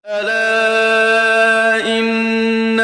ألا إن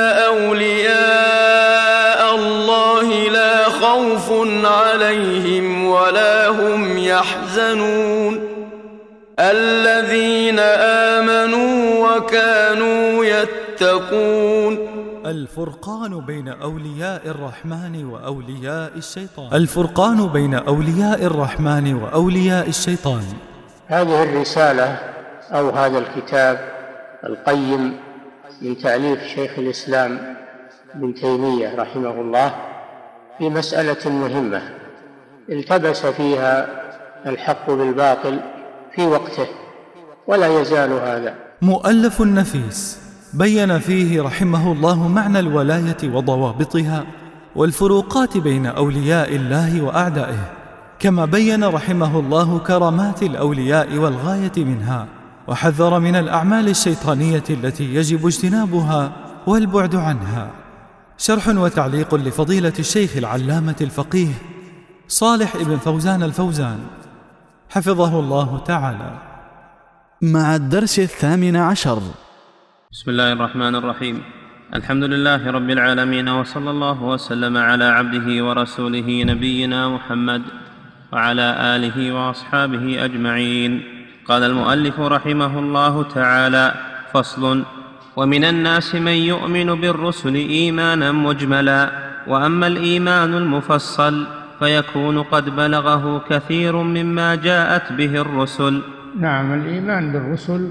أولياء الله لا خوف عليهم ولا هم يحزنون الذين آمنوا وكانوا يتقون. الفرقان بين أولياء الرحمن وأولياء الشيطان. الفرقان بين أولياء الرحمن وأولياء الشيطان. هذه الرسالة أو هذا الكتاب القيم من تأليف شيخ الإسلام ابن تيمية رحمه الله في مسألة مهمة التبس فيها الحق بالباطل في وقته ولا يزال هذا. مؤلف نفيس بين فيه رحمه الله معنى الولاية وضوابطها والفروقات بين أولياء الله وأعدائه، كما بين رحمه الله كرامات الأولياء والغاية منها، وحذر من الأعمال الشيطانية التي يجب اجتنابها والبعد عنها. شرح وتعليق لفضيلة الشيخ العلامة الفقيه صالح ابن فوزان الفوزان حفظه الله تعالى، مع الدرس 18. بسم الله الرحمن الرحيم. الحمد لله رب العالمين، وصلى الله وسلم على عبده ورسوله نبينا محمد وعلى آله وأصحابه أجمعين. قال المؤلف رحمه الله تعالى: فصل: ومن الناس من يؤمن بالرسل إيمانا مجملا، وأما الإيمان المفصل فيكون قد بلغه كثير مما جاءت به الرسل. نعم، الإيمان بالرسل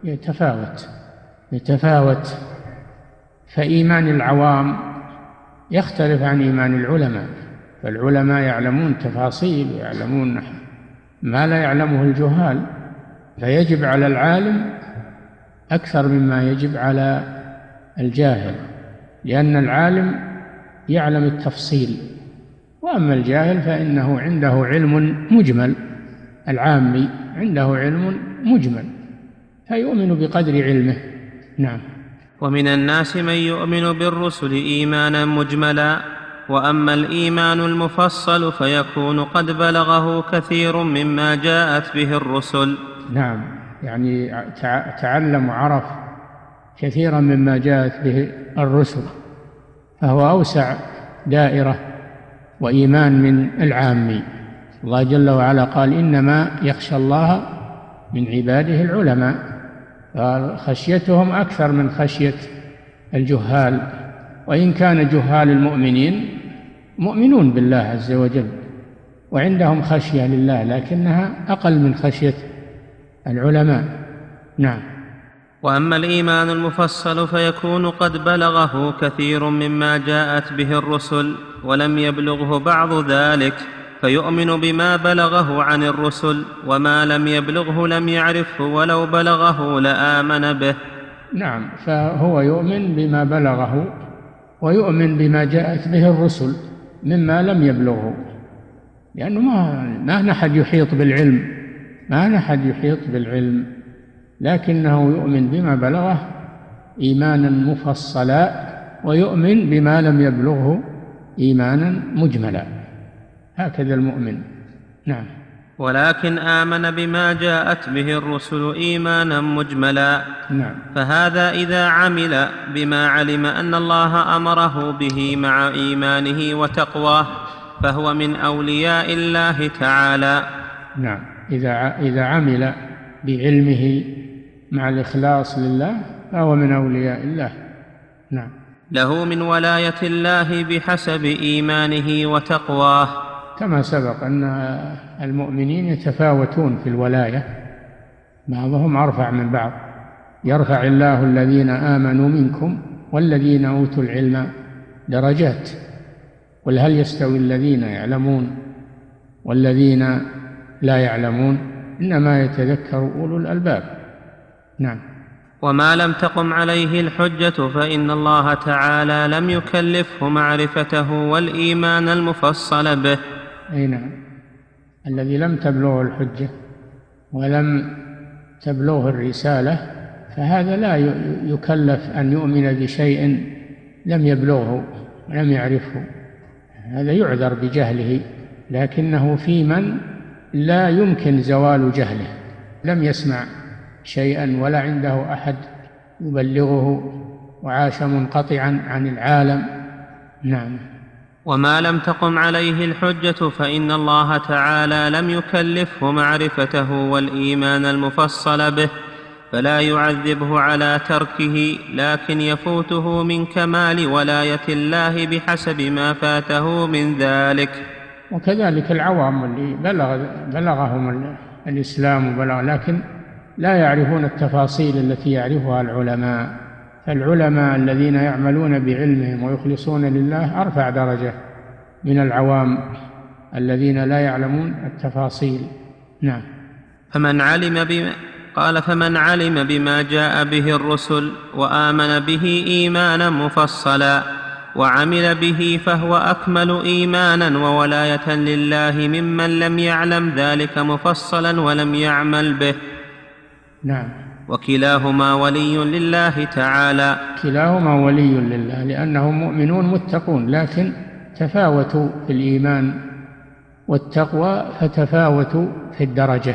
يتفاوت، فإيمان العوام يختلف عن إيمان العلماء، فالعلماء يعلمون تفاصيل ويعلمون ما لا يعلمه الجهال، فيجب على العالم أكثر مما يجب على الجاهل، لأن العالم يعلم التفصيل، وأما الجاهل فإنه عنده علم مجمل، العامي عنده علم مجمل فيؤمن بقدر علمه. نعم. ومن الناس من يؤمن بالرسل إيمانا مجملا، وأما الإيمان المفصل فيكون قد بلغه كثير مما جاءت به الرسل. نعم، يعني تعلم وعرف كثيرا مما جاءت به الرسل، فهو أوسع دائرة وإيمان من العامي. الله جل وعلا قال: إنما يخشى الله من عباده العلماء، خشيتهم أكثر من خشية الجهال، وإن كان جهال المؤمنين مؤمنون بالله عز وجل وعندهم خشية لله، لكنها أقل من خشية العلماء. نعم. وأما الإيمان المفصل فيكون قد بلغه كثير مما جاءت به الرسل ولم يبلغه بعض ذلك، فيؤمن بما بلغه عن الرسل، وما لم يبلغه لم يعرفه ولو بلغه لآمن به. نعم، فهو يؤمن بما بلغه ويؤمن بما جاءت به الرسل مما لم يبلغه، لأنه ما نحد يحيط بالعلم، لكنه يؤمن بما بلغه إيمانا مفصلا، ويؤمن بما لم يبلغه إيمانا مجملا، هكذا المؤمن. نعم. ولكن آمن بما جاءت به الرسل إيمانا مجملا. نعم. فهذا إذا عمل بما علم أن الله أمره به مع إيمانه وتقواه فهو من أولياء الله تعالى. نعم، إذا عمل بعلمه مع الإخلاص لله فهو من أولياء الله. نعم. له من ولاية الله بحسب إيمانه وتقواه، كما سبق أن المؤمنين يتفاوتون في الولاية، بعضهم أرفع من بعض، يرفع الله الذين آمنوا منكم والذين أوتوا العلم درجات، قل هل يستوي الذين يعلمون والذين لا يعلمون، إنما يتذكر أولو الألباب. نعم. وما لم تقم عليه الحجة فإن الله تعالى لم يكلفه معرفته والإيمان المفصل به. أي نعم، الذي لم تبلغه الحجة ولم تبلغه الرسالة فهذا لا يكلف أن يؤمن بشيء لم يبلغه ولم يعرفه، هذا يعذر بجهله، لكنه في من لا يمكن زوال جهله، لم يسمع شيئا ولا عنده أحد يبلغه وعاش منقطعا عن العالم. نعم. وما لم تقم عليه الحجة فإن الله تعالى لم يكلفه معرفته والإيمان المفصل به، فلا يعذبه على تركه، لكن يفوته من كمال ولاية الله بحسب ما فاته من ذلك. وكذلك العوام اللي بلغهم الإسلام لكن لا يعرفون التفاصيل التي يعرفها العلماء، فالعلماء الذين يعملون بعلمهم ويخلصون لله أرفع درجة من العوام الذين لا يعلمون التفاصيل. نعم. فمن علم بما جاء به الرسل وآمن به إيمانا مفصلا وعمل به فهو أكمل إيمانا وولاية لله ممن لم يعلم ذلك مفصلا ولم يعمل به. نعم. وكلاهما ولي لله تعالى. كلاهما ولي لله لأنهم مؤمنون متقون، لكن تفاوتوا في الإيمان والتقوى، فتفاوتوا في الدرجة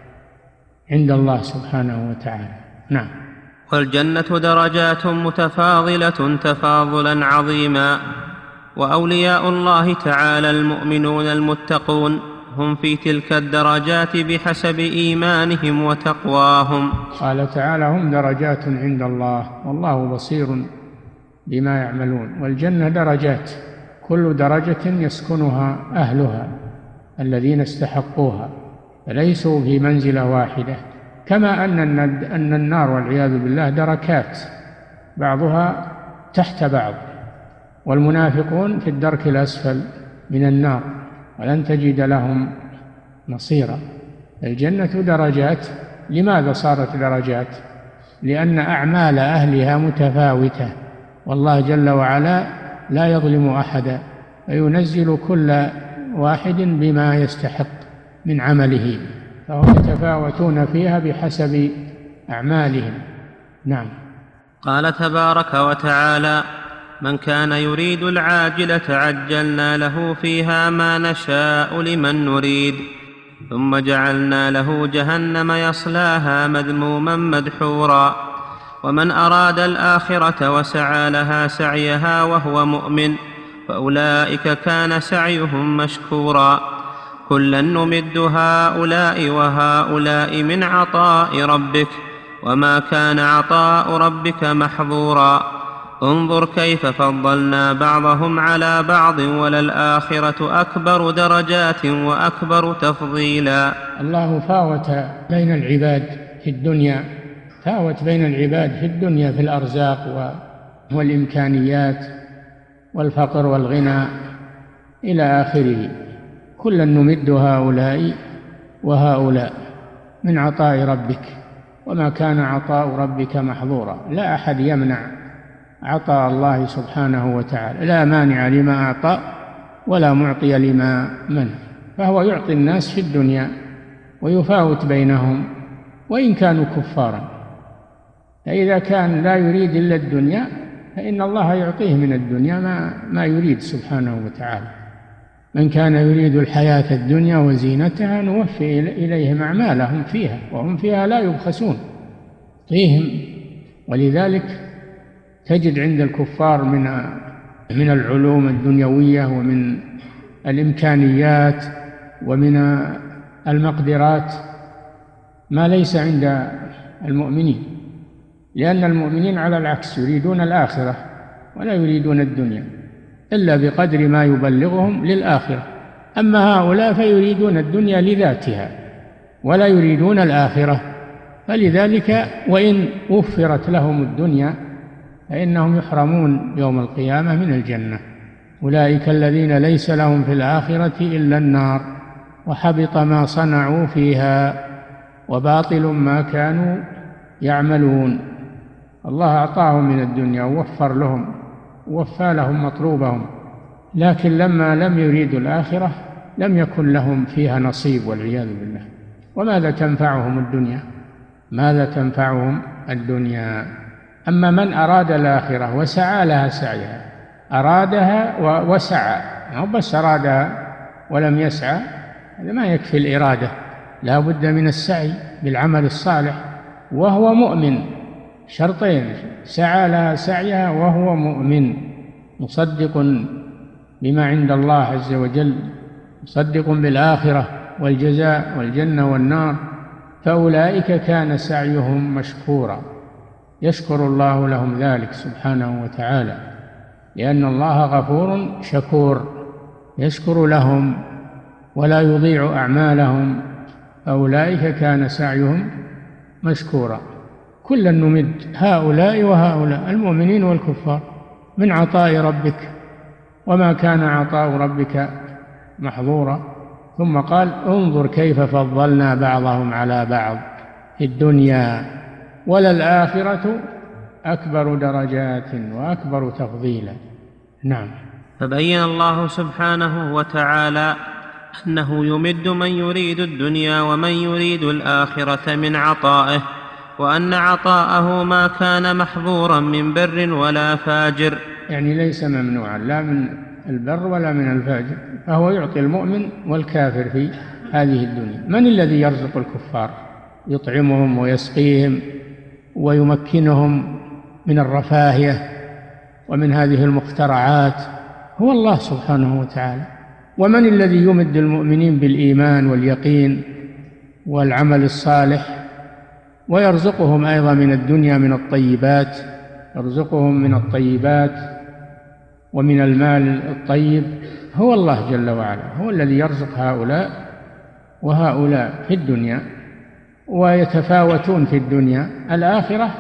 عند الله سبحانه وتعالى. نعم. والجنة درجات متفاضلة تفاضلا عظيما، وأولياء الله تعالى المؤمنون المتقون هم في تلك الدرجات بحسب إيمانهم وتقواهم. قال تعالى: هم درجات عند الله والله بصير بما يعملون. والجنة درجات، كل درجة يسكنها أهلها الذين استحقوها، فليسوا في منزلة واحدة، كما أن النار والعياذ بالله دركات بعضها تحت بعض، والمنافقون في الدرك الأسفل من النار ولن تجد لهم نصيرا. الجنة درجات. لماذا صارت درجات؟ لأن أعمال أهلها متفاوتة، والله جل وعلا لا يظلم أحدا، فينزل كل واحد بما يستحق من عمله، فهم يتفاوتون فيها بحسب أعمالهم. نعم. قال تبارك وتعالى: من كان يريد العاجلة عجلنا له فيها ما نشاء لمن نريد ثم جعلنا له جهنم يصلاها مذموما مدحورا ومن أراد الآخرة وسعى لها سعيها وهو مؤمن فأولئك كان سعيهم مشكورا كلا نمد هؤلاء وهؤلاء من عطاء ربك وما كان عطاء ربك محظورا انظر كيف فضلنا بعضهم على بعض وللآخرة أكبر درجات وأكبر تفضيلا. الله فاوت بين العباد في الدنيا، فاوت بين العباد في الدنيا في الأرزاق والإمكانيات والفقر والغنى إلى آخره. كلا نمد هؤلاء وهؤلاء من عطاء ربك وما كان عطاء ربك محظورا. لا أحد يمنع عطاء الله سبحانه وتعالى، لا مانع لما أعطى ولا معطي لما منع، فهو يعطي الناس في الدنيا ويفاوت بينهم وإن كانوا كفارا. فإذا كان لا يريد إلا الدنيا فإن الله يعطيه من الدنيا ما يريد سبحانه وتعالى. من كان يريد الحياة الدنيا وزينتها نوفي إليهم أعمالهم فيها وهم فيها لا يبخسون فيهم. ولذلك تجد عند الكفار من العلوم الدنيوية ومن الإمكانيات ومن المقدرات ما ليس عند المؤمنين، لأن المؤمنين على العكس يريدون الآخرة ولا يريدون الدنيا إلا بقدر ما يبلغهم للآخرة. أما هؤلاء فيريدون الدنيا لذاتها ولا يريدون الآخرة، فلذلك وإن وفرت لهم الدنيا فإنهم يحرمون يوم القيامة من الجنة. أولئك الذين ليس لهم في الآخرة إلا النار وحبط ما صنعوا فيها وباطل ما كانوا يعملون. الله أعطاهم من الدنيا ووفر لهم ووفى لهم مطلوبهم، لكن لما لم يريدوا الآخرة لم يكن لهم فيها نصيب والعياذ بالله. وماذا تنفعهم الدنيا؟ ماذا تنفعهم الدنيا؟ أما من أراد الآخرة وسعى لها سعيها، أرادها وسعى، ما بس أرادها ولم يسعى، هذا ما يكفي الإرادة، لا بد من السعي بالعمل الصالح وهو مؤمن شرطين: سعى لها سعيها وهو مؤمن مصدق بما عند الله عز وجل، مصدق بالآخرة والجزاء والجنة والنار، فأولئك كان سعيهم مشكورا، يشكر الله لهم ذلك سبحانه وتعالى، لأن الله غفور شكور يشكر لهم ولا يضيع أعمالهم. أولئك كان سعيهم مشكورا. كلا نمد هؤلاء وهؤلاء، المؤمنين والكفار، من عطاء ربك، وما كان عطاء ربك محظورا. ثم قال: انظر كيف فضلنا بعضهم على بعض في الدنيا وللآخرة أكبر درجات وأكبر تفضيلا. نعم. فبين الله سبحانه وتعالى أنه يمد من يريد الدنيا ومن يريد الآخرة من عطائه، وأن عطاءه ما كان محظورا من بر ولا فاجر، يعني ليس ممنوعا لا من البر ولا من الفاجر، فهو يعطي المؤمن والكافر في هذه الدنيا. من الذي يرزق الكفار؟ يطعمهم ويسقيهم ويمكنهم من الرفاهية ومن هذه المخترعات، هو الله سبحانه وتعالى. ومن الذي يمد المؤمنين بالإيمان واليقين والعمل الصالح ويرزقهم أيضا من الدنيا من الطيبات، يرزقهم من الطيبات ومن المال الطيب؟ هو الله جل وعلا، هو الذي يرزق هؤلاء وهؤلاء في الدنيا، ويتفاوتون في الدنيا. الآخرة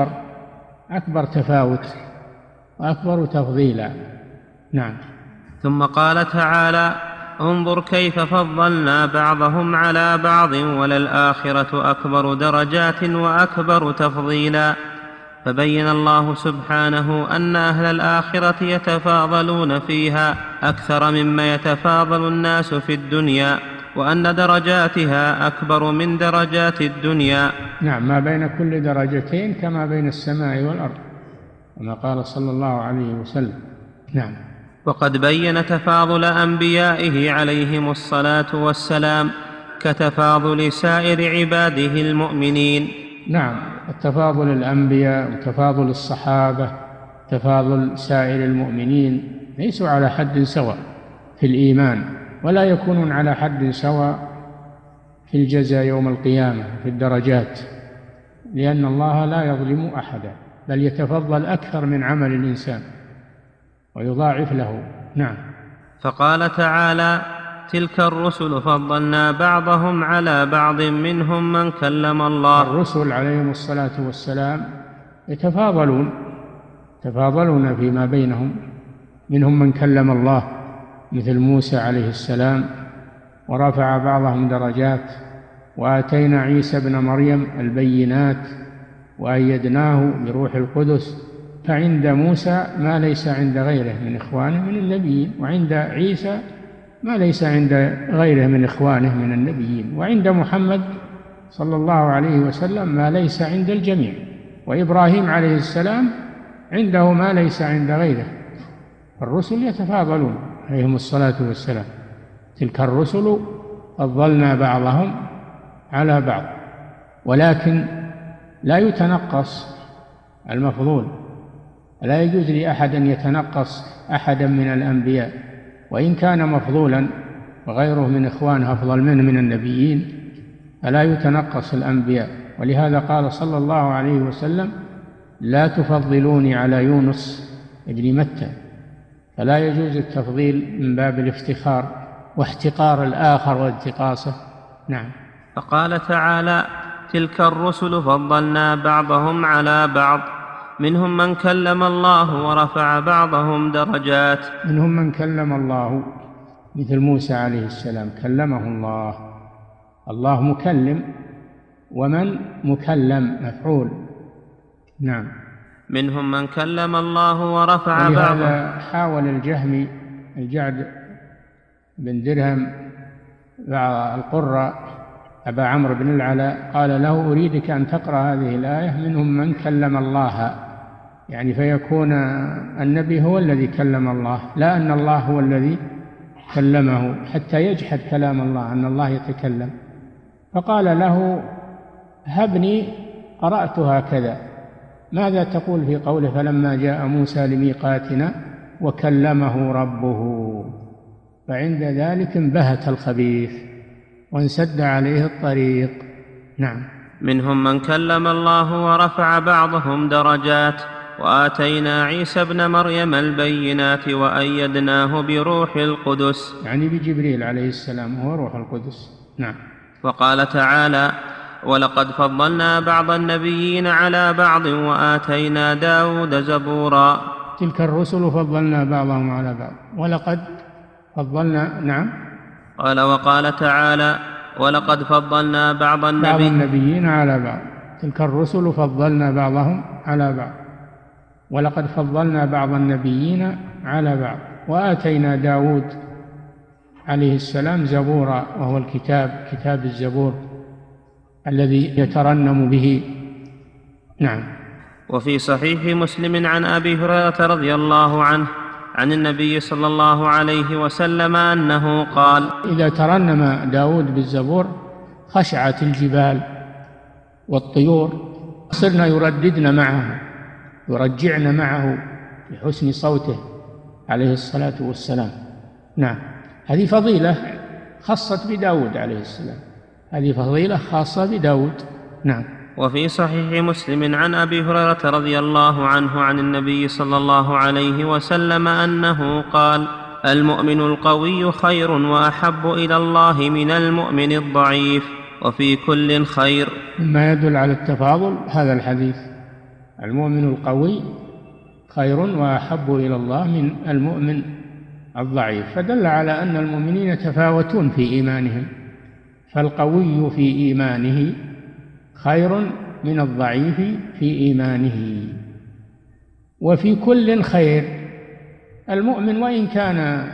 أكبر تفاوت وأكبر تفضيلا. نعم. ثم قال تعالى: انظر كيف فضلنا بعضهم على بعض وللآخرة أكبر درجات وأكبر تفضيلا. فبين الله سبحانه أن أهل الآخرة يتفاضلون فيها أكثر مما يتفاضل الناس في الدنيا، وأن درجاتها أكبر من درجات الدنيا. نعم، ما بين كل درجتين كما بين السماء والأرض، كما قال صلى الله عليه وسلم. نعم. وقد بين تفاضل أنبيائه عليهم الصلاة والسلام كتفاضل سائر عباده المؤمنين. نعم، التفاضل الأنبياء وتفاضل الصحابة، تفاضل سائر المؤمنين، ليسوا على حد سواء في الإيمان، ولا يكونون على حد سواء في الجزاء يوم القيامة في الدرجات، لأن الله لا يظلم أحدا، بل يتفضل أكثر من عمل الإنسان ويضاعف له. نعم. فقال تعالى: تلك الرسل فضلنا بعضهم على بعض منهم من كلم الله. الرسل عليهم الصلاة والسلام يتفاضلون فيما بينهم، منهم من كلم الله مثل موسى عليه السلام، ورفع بعضهم درجات، وآتينا عيسى ابن مريم البينات وأيدناه بروح القدس، فعند موسى ما ليس عند غيره من إخوانه من النبيين، وعند عيسى ما ليس عند غيره من إخوانه من النبيين، وعند محمد صلى الله عليه وسلم ما ليس عند الجميع، وإبراهيم عليه السلام عنده ما ليس عند غيره. الرسل يتفاضلون عليهم الصلاة والسلام. تلك الرسل فضلنا بعضهم على بعض، ولكن لا يتنقص المفضول، لا يجوز لأحد أن يتنقص أحدا من الأنبياء، وإن كان مفضولا وغيره من إخوانه أفضل منه من النبيين، فلا يتنقص الأنبياء. ولهذا قال صلى الله عليه وسلم: لا تفضلوني على يونس ابن متى. فلا يجوز التفضيل من باب الافتخار واحتقار الآخر وانتقاصه. نعم. فقال تعالى: تلك الرسل فضلنا بعضهم على بعض منهم من كلم الله ورفع بعضهم درجات. منهم من كلم الله مثل موسى عليه السلام كلمه الله، الله مكلم، ومن مكلم مفعول. نعم. منهم من كلم الله ورفع بعضهم. ولهذا حاول الجهمي الجعد بن درهم القرة أبا عمرو بن العلاء، قال له: أريدك أن تقرأ هذه الآية منهم من كلم الله، يعني فيكون النبي هو الذي كلم الله، لا أن الله هو الذي كلمه، حتى يجحد كلام الله أن الله يتكلم. فقال له: هبني قرأت هكذا، ماذا تقول في قوله فلما جاء موسى لميقاتنا وكلمه ربه؟ فعند ذلك انبهت الخبيث وانسد عليه الطريق. نعم. منهم من كلم الله ورفع بعضهم درجات، وآتينا عيسى ابن مريم البينات وأيدناه بروح القدس، يعني بجبريل عليه السلام هو روح القدس. نعم. وقال تعالى: ولقد فضلنا بعض النبيين على بعض وآتينا داود زبورا. تلك الرسل فضلنا بعضهم على بعض، ولقد فضلنا. نعم. قال وقال تعالى: ولقد فضلنا بعض النبيين على بعض. تلك الرسل فضلنا بعضهم على بعض، ولقد فضلنا بعض النبيين على بعض، وآتينا داود عليه السلام زبورا، وهو الكتاب، كتاب الزبور الذي يترنم به. نعم. وفي صحيح مسلم عن أبي هريرة رضي الله عنه عن النبي صلى الله عليه وسلم أنه قال: إذا ترنم داود بالزبور خشعت الجبال والطيور، صرنا يرددن معه، يرجعن معه بحسن صوته عليه الصلاة والسلام. نعم. هذه فضيلة خاصة بداود عليه السلام، هذه فضيلة خاصة بداود. نعم. وفي صحيح مسلم عن أبي هريرة رضي الله عنه عن النبي صلى الله عليه وسلم أنه قال: المؤمن القوي خير وأحب إلى الله من المؤمن الضعيف، وفي كل خير. مما يدل على التفاضل هذا الحديث: المؤمن القوي خير وأحب إلى الله من المؤمن الضعيف، فدل على أن المؤمنين يتفاوتون في إيمانهم، فالقوي في إيمانه خير من الضعيف في إيمانه، وفي كل خير. المؤمن وإن كان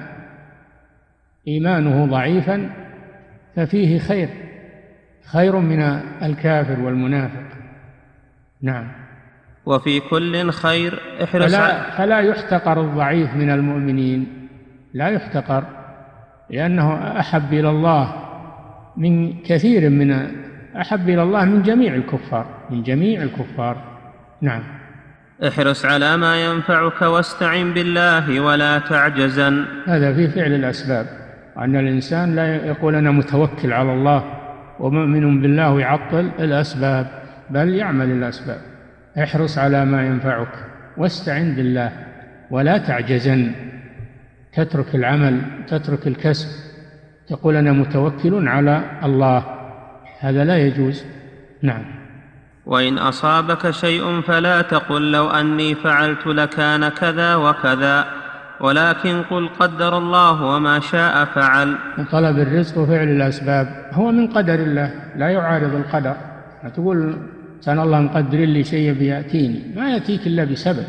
إيمانه ضعيفا ففيه خير، خير من الكافر والمنافق. نعم. وفي كل خير. فلا يحتقر الضعيف من المؤمنين، لا يحتقر، لأنه أحب إلى الله من كثير أحب إلى الله من جميع الكفار، من جميع الكفار. نعم. احرص على ما ينفعك واستعن بالله ولا تعجزن. هذا في فعل الأسباب، أن الإنسان لا يقول أنا متوكل على الله ومؤمن بالله ويعطل الأسباب، بل يعمل الأسباب. احرص على ما ينفعك واستعن بالله ولا تعجزن، تترك العمل، تترك الكسب، تقول أنا متوكل على الله، هذا لا يجوز. نعم. وإن أصابك شيء فلا تقل لو أني فعلت لكان كذا وكذا، ولكن قل قدر الله وما شاء فعل. طلب الرزق وفعل الأسباب هو من قدر الله، لا يعارض القدر. لا تقول كان الله مقدر لي شيء بيأتيني، ما يأتيك إلا بسبب،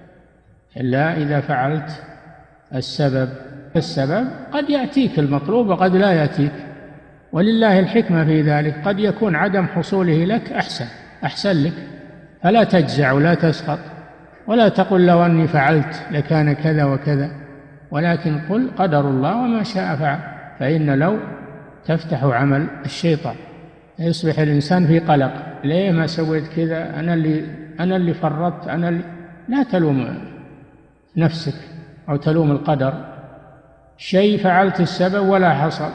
إلا إذا فعلت السبب. السبب قد يأتيك المطلوب وقد لا يأتيك، ولله الحكمة في ذلك، قد يكون عدم حصوله لك أحسن لك، فلا تجزع ولا تسخط ولا تقل لو أني فعلت لكان كذا وكذا، ولكن قل قدر الله وما شاء فعل، فإن لو تفتح عمل الشيطان، يصبح الإنسان في قلق، ليه ما سويت كذا، أنا اللي فرطت، لا تلوم نفسك أو تلوم القدر، شيء فعلت السبب ولا حصل،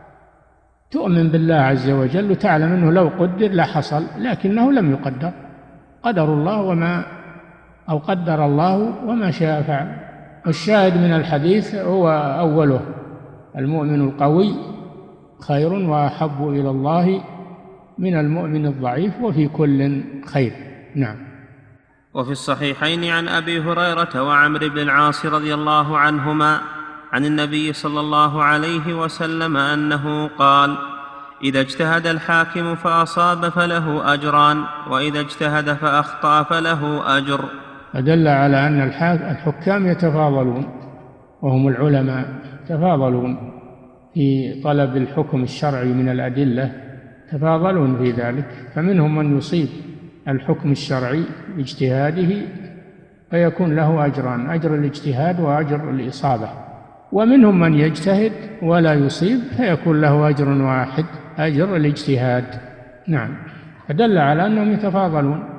تؤمن بالله عز وجل وتعلم أنه لو قدر لحصل، لكنه لم يقدر، قدر الله قدر الله وما شاء فعل. والشاهد من الحديث هو أوله: المؤمن القوي خير وأحب إلى الله من المؤمن الضعيف، وفي كل خير. نعم. وفي الصحيحين عن أبي هريرة وعمرو بن العاص رضي الله عنهما عن النبي صلى الله عليه وسلم أنه قال: إذا اجتهد الحاكم فأصاب فله أجران، وإذا اجتهد فأخطأ فله أجر. فدل على أن الحكام يتفاضلون، وهم العلماء يتفاضلون في طلب الحكم الشرعي من الأدلة، يتفاضلون في ذلك، فمنهم من يصيب الحكم الشرعي باجتهاده فيكون له أجران: أجر الاجتهاد وأجر الإصابة، ومنهم من يجتهد ولا يصيب فيكون له أجر واحد، أجر الاجتهاد. نعم. فدل على أنهم يتفاضلون،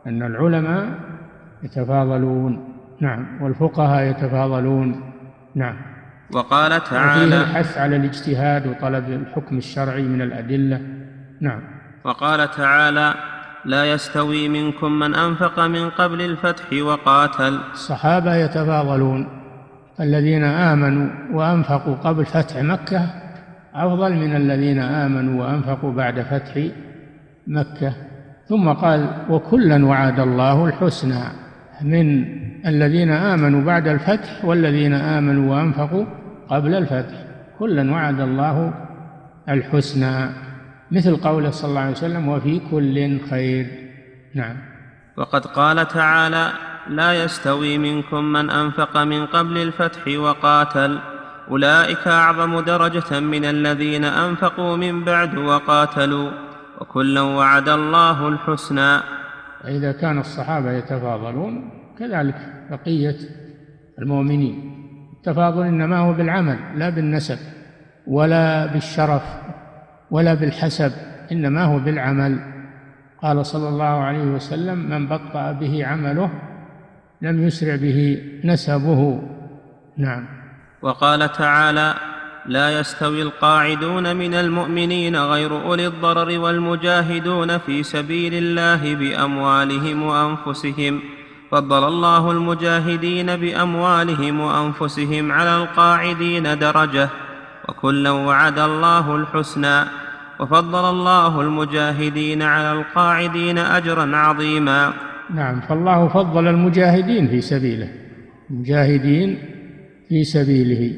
أن العلماء يتفاضلون، نعم، والفقهاء يتفاضلون، نعم. وقال تعالى: وفيه الحث على الاجتهاد وطلب الحكم الشرعي من الأدلة، نعم. وقال تعالى: لا يستوي منكم من أنفق من قبل الفتح وقاتل. الصحابة يتفاضلون، الذين آمنوا وأنفقوا قبل فتح مكة أفضل من الذين آمنوا وأنفقوا بعد فتح مكة. ثم قال: وكلا وعد الله الحسنى، من الذين آمنوا بعد الفتح والذين آمنوا وأنفقوا قبل الفتح، كلا وعد الله الحسنى، مثل قوله صلى الله عليه وسلم: وفي كل خير، نعم. وقد قال تعالى: لا يستوي منكم من أنفق من قبل الفتح وقاتل، أولئك أعظم درجة من الذين أنفقوا من بعد وقاتلوا، وكلا وعد الله الحسنى. إذا كان الصحابة يتفاضلون كذلك بقية المؤمنين. التفاضل إنما هو بالعمل لا بالنسب ولا بالشرف ولا بالحسب، إنما هو بالعمل. قال صلى الله عليه وسلم: من بطأ به عمله لم يسرع به نسبه، نعم. وقال تعالى: لا يستوي القاعدون من المؤمنين غير أولي الضرر والمجاهدون في سبيل الله بأموالهم وأنفسهم، فضل الله المجاهدين بأموالهم وأنفسهم على القاعدين درجة، وكلا وعد الله الحسنى، وفضل الله المجاهدين على القاعدين أجرا عظيما. نعم، فالله فضل المجاهدين في سبيله، المجاهدين في سبيله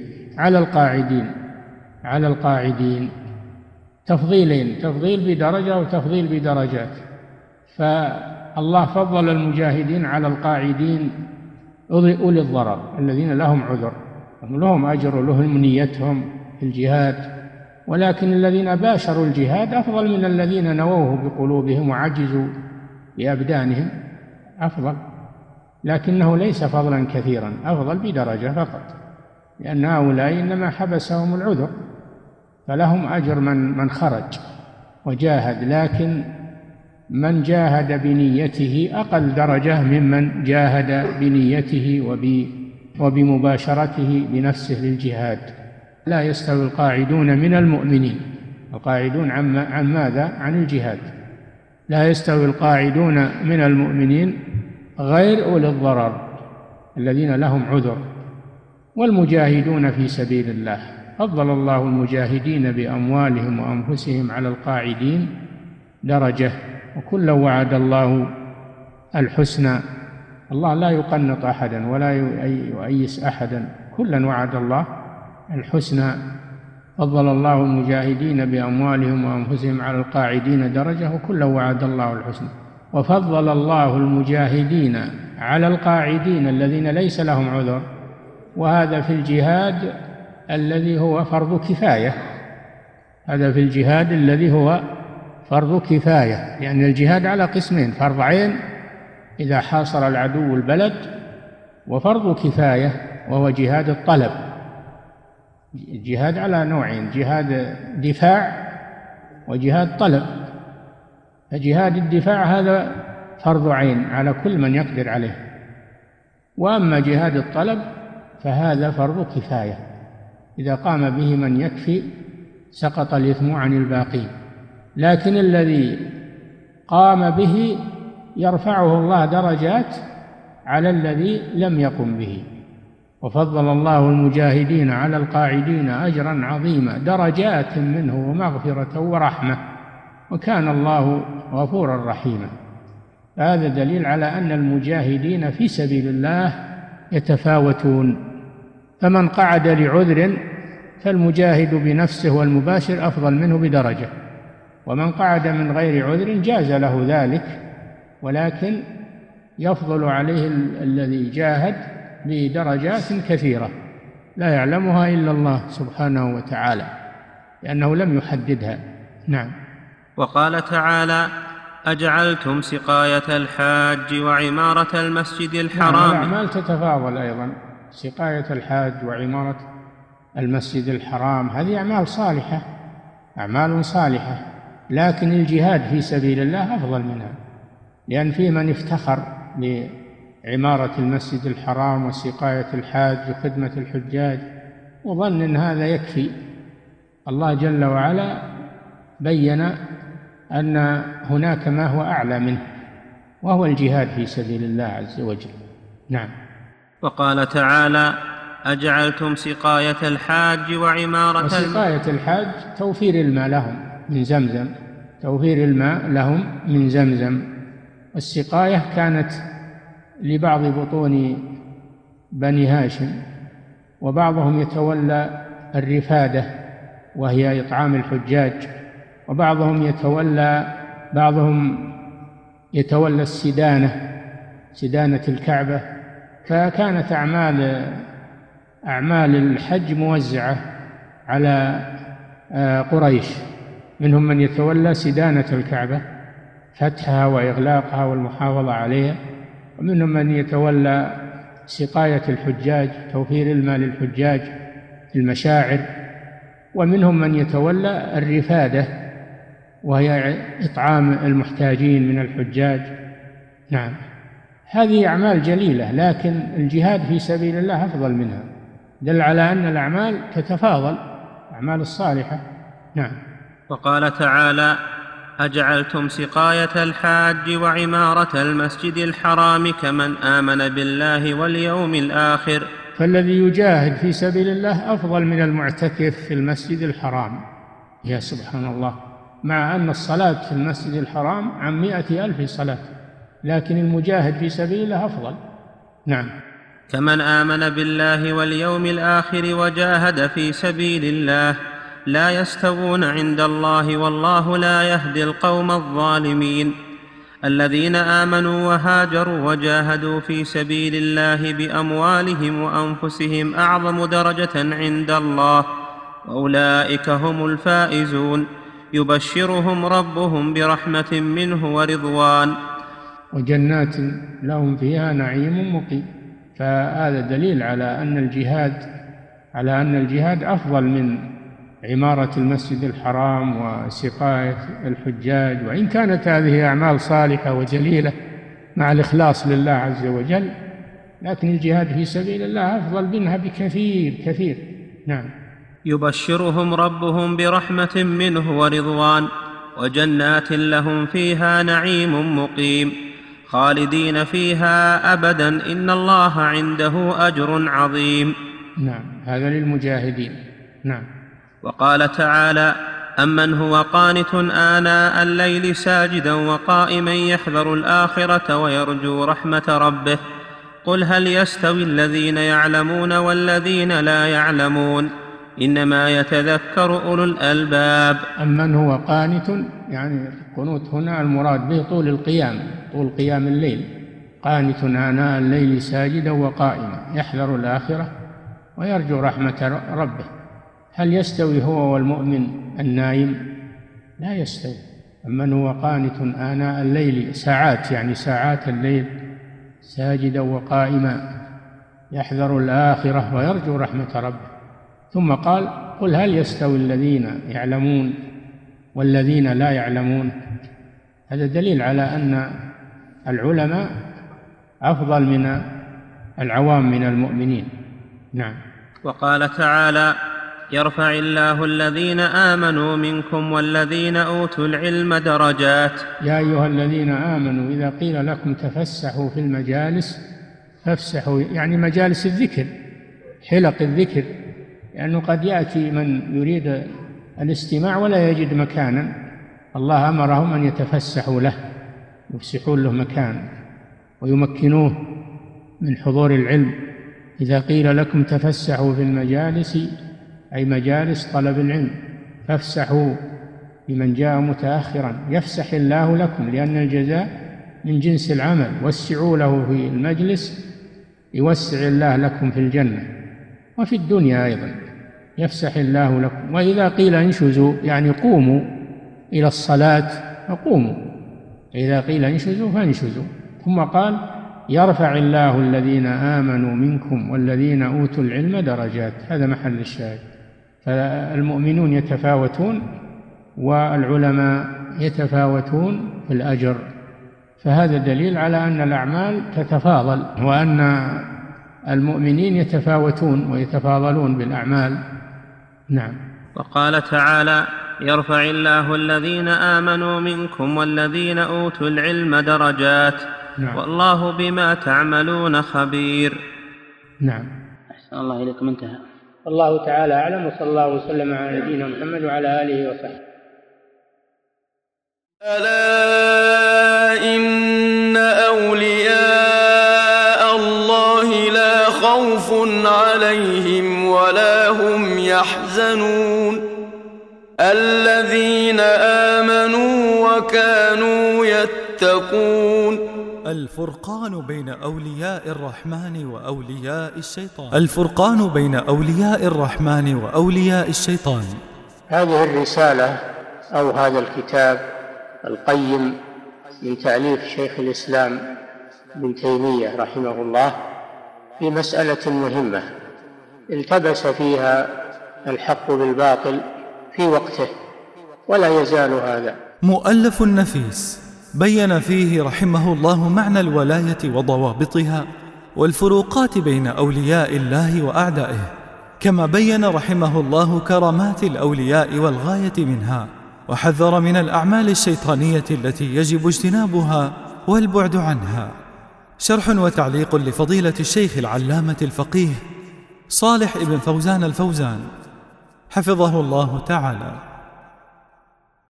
على القاعدين تفضيلين، تفضيل بدرجة وتفضيل بدرجات. فالله فضل المجاهدين على القاعدين أولي الضرر الذين لهم عذر، لهم أجر ولهم نيتهم في الجهاد، ولكن الذين باشروا الجهاد أفضل من الذين نووه بقلوبهم وعجزوا بأبدانهم، أفضل، لكنه ليس فضلا كثيرا، أفضل بدرجة فقط، لأن هؤلاء إنما حبسهم العذر، فلهم أجر من خرج وجاهد، لكن من جاهد بنيته أقل درجة ممن جاهد بنيته وبمباشرته بنفسه للجهاد. لا يستوي القاعدون من المؤمنين، القاعدون عن ماذا؟ عن الجهاد. لا يستوي القاعدون من المؤمنين غير أولي الضرر الذين لهم عذر والمجاهدون في سبيل الله، فضل الله المجاهدين بأموالهم وأنفسهم على القاعدين درجة، وكلا وعد الله الحسنى. الله لا يقنط أحدا ولا يؤيس أحدا، كلا وعد الله الحسنى. فضل الله المجاهدين بأموالهم وأنفسهم على القاعدين درجة، وكلا وعد الله الحسنى. وفضل الله المجاهدين على القاعدين الذين ليس لهم عذر، وهذا في الجهاد الذي هو فرض كفاية، هذا في الجهاد الذي هو فرض كفاية، لأن الجهاد على قسمين: فرض عين إذا حاصر العدو البلد، وفرض كفاية وهو جهاد الطلب. الجهاد على نوعين: جهاد دفاع وجهاد طلب. فجهاد الدفاع هذا فرض عين على كل من يقدر عليه، وأما جهاد الطلب فهذا فرض كفاية، إذا قام به من يكفي سقط الإثم عن الباقين، لكن الذي قام به يرفعه الله درجات على الذي لم يقم به. وفضل الله المجاهدين على القاعدين أجرا عظيما، درجات منه ومغفرة ورحمة، وكان الله غفورا رحيما. هذا دليل على أن المجاهدين في سبيل الله يتفاوتون، فمن قعد لعذر فالمجاهد بنفسه والمباشر أفضل منه بدرجة، ومن قعد من غير عذر جاز له ذلك، ولكن يفضل عليه الذي جاهد بدرجات كثيرة لا يعلمها إلا الله سبحانه وتعالى، لأنه لم يحددها. نعم. وقال تعالى: أجعلتم سقاية الحاج وعمارة المسجد الحرام. الأعمال تتفاضل أيضا، سقاية الحاج وعمارة المسجد الحرام هذه أعمال صالحة، أعمال صالحة، لكن الجهاد في سبيل الله أفضل منها، لأن فيه من افتخر بعمارة المسجد الحرام وسقاية الحاج وخدمة الحجاج وظن أن هذا يكفي. الله جل وعلا بين أن هناك ما هو أعلى منه، وهو الجهاد في سبيل الله عز وجل. نعم. وقال تعالى: أجعلتم سقاية الحاج وعمارة وسقاية الحاج توفير الماء لهم من زمزم، توفير الماء لهم من زمزم. السقاية كانت لبعض بطون بني هاشم، وبعضهم يتولى الرفادة وهي إطعام الحجاج، وبعضهم يتولى سدانة الكعبة. فكانت أعمال الحج موزعة على قريش، منهم من يتولى سدانة الكعبة، فتحها وإغلاقها والمحافظة عليها، ومنهم من يتولى سقاية الحجاج، توفير الماء للحجاج في المشاعر، ومنهم من يتولى الرفادة وهي إطعام المحتاجين من الحجاج. نعم. هذه أعمال جليلة، لكن الجهاد في سبيل الله أفضل منها، دل على أن الأعمال تتفاضل، الأعمال الصالحة. نعم. وقال تعالى: أجعلتم سقاية الحاج وعمارة المسجد الحرام كمن آمن بالله واليوم الآخر. فالذي يجاهد في سبيل الله أفضل من المعتكف في المسجد الحرام. يا سبحان الله، مع أن الصلاة في المسجد الحرام عن 100,000 صلاة، لكن المجاهد في سبيل الله أفضل. نعم. كمن آمن بالله واليوم الآخر وجاهد في سبيل الله لا يستوون عند الله والله لا يهدي القوم الظالمين. الذين آمنوا وهاجروا وجاهدوا في سبيل الله بأموالهم وأنفسهم أعظم درجة عند الله وأولئك هم الفائزون. يبشرهم ربهم برحمة منه ورضوان وجنات لهم فيها نعيم مقيم. فهذا دليل على أن الجهاد أفضل من عمارة المسجد الحرام وسقاية الحجاج، وإن كانت هذه أعمال صالحة وجليلة مع الإخلاص لله عز وجل، لكن الجهاد في سبيل الله أفضل منها بكثير كثير. نعم. يبشرهم ربهم برحمة منه ورضوان وجنات لهم فيها نعيم مقيم خالدين فيها أبدا إن الله عنده أجر عظيم. نعم. هذا للمجاهدين. نعم. وقال تعالى: أمن هو قانت آناء الليل ساجدا وقائما يحذر الآخرة ويرجو رحمة ربه قل هل يستوي الذين يعلمون والذين لا يعلمون إنما يتذكر أولو الألباب. أمن هو قانت، يعني القنوت هنا المراد به طول القيام، طول قيام الليل. قانت آناء الليل ساجدا وقائما يحذر الآخرة ويرجو رحمة ربه. هل يستوي هو والمؤمن النايم؟ لا يستوي. أمن هو قانت آناء الليل، ساعات يعني ساعات الليل، ساجدا وقائما يحذر الآخرة ويرجو رحمة ربه. ثم قال: قل هل يستوي الذين يعلمون والذين لا يعلمون. هذا دليل على أن العلماء أفضل من العوام من المؤمنين. نعم. وقال تعالى: يرفع الله الذين آمنوا منكم والذين أوتوا العلم درجات. يا أيها الذين آمنوا إذا قيل لكم تفسحوا في المجالس فافسحوا، يعني مجالس الذكر، حلق الذكر، لأنه قد يأتي من يريد الاستماع ولا يجد مكانا، الله أمرهم أن يتفسحوا له، يفسحون له مكان ويمكنوه من حضور العلم. إذا قيل لكم تفسحوا في المجالس أي مجالس طلب العلم، فافسحوا لمن جاء متأخرا يفسح الله لكم، لأن الجزاء من جنس العمل. وسعوا له في المجلس يوسع الله لكم في الجنة وفي الدنيا أيضا، يفسح الله لكم. وإذا قيل انشزوا يعني قوموا إلى الصلاة فقوموا، إذا قيل انشزوا فانشزوا. ثم قال: يرفع الله الذين آمنوا منكم والذين أوتوا العلم درجات. هذا محل الشاهد. فالمؤمنون يتفاوتون والعلماء يتفاوتون في الأجر. فهذا دليل على أن الأعمال تتفاضل، وأن المؤمنين يتفاوتون ويتفاضلون بالأعمال. نعم. وقال تعالى: يرفع الله الذين آمنوا منكم والذين أوتوا العلم درجات. نعم. والله بما تعملون خبير. نعم. أحسن الله إليكم. انتهى. والله تعالى أعلم، وصلى الله وسلم على نبينا محمد وعلى آله وصحبه. ألا إن أولياء الله لا خوف عليهم ولا هم يحزنون الذين آمنوا وكانوا يتقون. الفرقان بين أولياء الرحمن وأولياء الشيطان. الفرقان بين أولياء الرحمن وأولياء الشيطان. هذه الرسالة أو هذا الكتاب القيم من تأليف شيخ الإسلام ابن تيمية رحمه الله في مسألة مهمة التبس فيها الحق بالباطل في وقته، ولا يزال هذا. مؤلف نفيس بين فيه رحمه الله معنى الولاية وضوابطها والفروقات بين أولياء الله وأعدائه، كما بين رحمه الله كرامات الأولياء والغاية منها، وحذر من الأعمال الشيطانية التي يجب اجتنابها والبعد عنها. شرح وتعليق لفضيلة الشيخ العلامة الفقيه صالح ابن فوزان الفوزان حفظه الله تعالى.